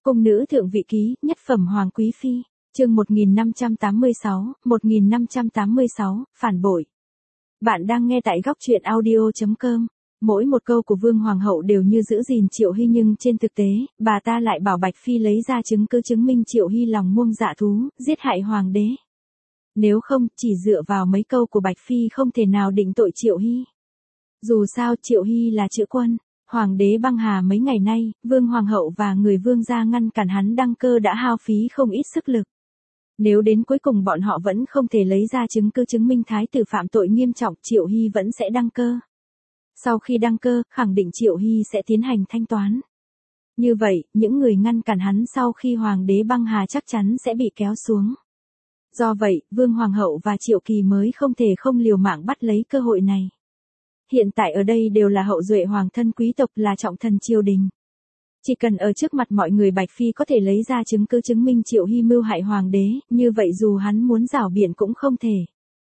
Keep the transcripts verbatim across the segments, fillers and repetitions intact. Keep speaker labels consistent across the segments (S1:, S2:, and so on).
S1: Cung nữ thượng vị ký, nhất phẩm hoàng quý phi, chương một nghìn năm trăm tám mươi sáu, một nghìn năm trăm tám mươi sáu, phản bội. Bạn đang nghe tại góc truyện audio chấm com. Mỗi một câu của Vương Hoàng hậu đều như giữ gìn Triệu Hy, nhưng trên thực tế, bà ta lại bảo Bạch Phi lấy ra chứng cứ chứng minh Triệu Hy lòng muông dạ thú, giết hại hoàng đế. Nếu không, chỉ dựa vào mấy câu của Bạch Phi không thể nào định tội Triệu Hy. Dù sao Triệu Hy là chữ quân. Hoàng đế băng hà mấy ngày nay, Vương Hoàng hậu và người Vương gia ngăn cản hắn đăng cơ đã hao phí không ít sức lực. Nếu đến cuối cùng bọn họ vẫn không thể lấy ra chứng cứ chứng minh thái tử phạm tội nghiêm trọng, Triệu Hy vẫn sẽ đăng cơ. Sau khi đăng cơ, khẳng định Triệu Hy sẽ tiến hành thanh toán. Như vậy, những người ngăn cản hắn sau khi Hoàng đế băng hà chắc chắn sẽ bị kéo xuống. Do vậy, Vương Hoàng hậu và Triệu Kỳ mới không thể không liều mạng bắt lấy cơ hội này. Hiện tại ở đây đều là hậu duệ hoàng thân quý tộc, là trọng thần triều đình. Chỉ cần ở trước mặt mọi người Bạch Phi có thể lấy ra chứng cứ chứng minh Triệu Hy mưu hại hoàng đế, như vậy dù hắn muốn rảo biện cũng không thể.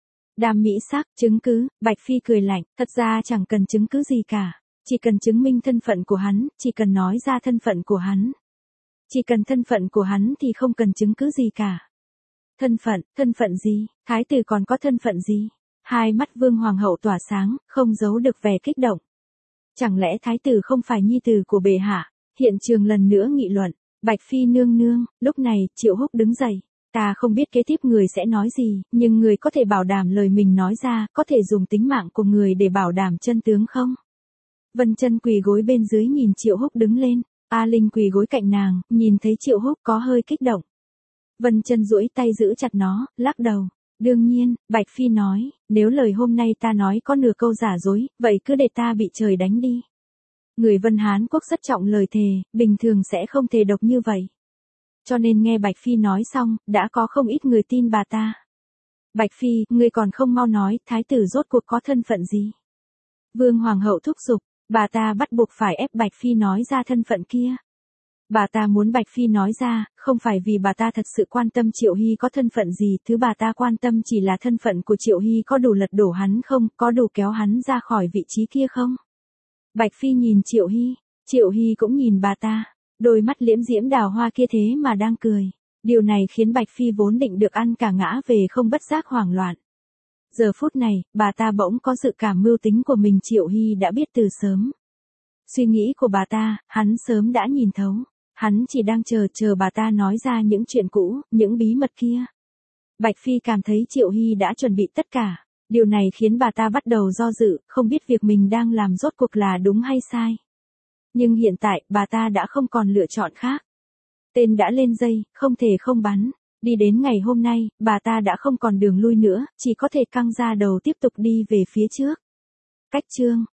S1: Đàm mỹ sắc, chứng cứ, Bạch Phi cười lạnh, thật ra chẳng cần chứng cứ gì cả. Chỉ cần chứng minh thân phận của hắn, chỉ cần nói ra thân phận của hắn. Chỉ cần thân phận của hắn thì không cần chứng cứ gì cả. Thân phận, thân phận gì, thái tử còn có thân phận gì? Hai mắt Vương Hoàng hậu tỏa sáng, không giấu được vẻ kích động. Chẳng lẽ thái tử không phải nhi tử của bệ hạ? Hiện trường lần nữa nghị luận. Bạch Phi nương nương, lúc này, Triệu Húc đứng dậy. Ta không biết kế tiếp người sẽ nói gì, nhưng người có thể bảo đảm lời mình nói ra, có thể dùng tính mạng của người để bảo đảm chân tướng không? Vân Chân quỳ gối bên dưới nhìn Triệu Húc đứng lên. A Linh quỳ gối cạnh nàng, nhìn thấy Triệu Húc có hơi kích động. Vân Chân duỗi tay giữ chặt nó, lắc đầu. Đương nhiên, Bạch Phi nói, nếu lời hôm nay ta nói có nửa câu giả dối, vậy cứ để ta bị trời đánh đi. Người Vân Hán Quốc rất trọng lời thề, bình thường sẽ không thề độc như vậy. Cho nên nghe Bạch Phi nói xong, đã có không ít người tin bà ta. Bạch Phi, ngươi còn không mau nói, thái tử rốt cuộc có thân phận gì? Vương Hoàng hậu thúc giục, bà ta bắt buộc phải ép Bạch Phi nói ra thân phận kia. Bà ta muốn Bạch Phi nói ra, không phải vì bà ta thật sự quan tâm Triệu Hy có thân phận gì, thứ bà ta quan tâm chỉ là thân phận của Triệu Hy có đủ lật đổ hắn không, có đủ kéo hắn ra khỏi vị trí kia không. Bạch Phi nhìn Triệu Hy, Triệu Hy cũng nhìn bà ta, đôi mắt liễm diễm đào hoa kia thế mà đang cười. Điều này khiến Bạch Phi vốn định được ăn cả ngã về không bất giác hoảng loạn. Giờ phút này, bà ta bỗng có dự cảm mưu tính của mình Triệu Hy đã biết từ sớm. Suy nghĩ của bà ta, hắn sớm đã nhìn thấu. Hắn chỉ đang chờ chờ bà ta nói ra những chuyện cũ, những bí mật kia. Bạch Phi cảm thấy Triệu Hy đã chuẩn bị tất cả. Điều này khiến bà ta bắt đầu do dự, không biết việc mình đang làm rốt cuộc là đúng hay sai. Nhưng hiện tại, bà ta đã không còn lựa chọn khác. Tên đã lên dây, không thể không bắn. Đi đến ngày hôm nay, bà ta đã không còn đường lui nữa, chỉ có thể căng ra đầu tiếp tục đi về phía trước. Cách chương,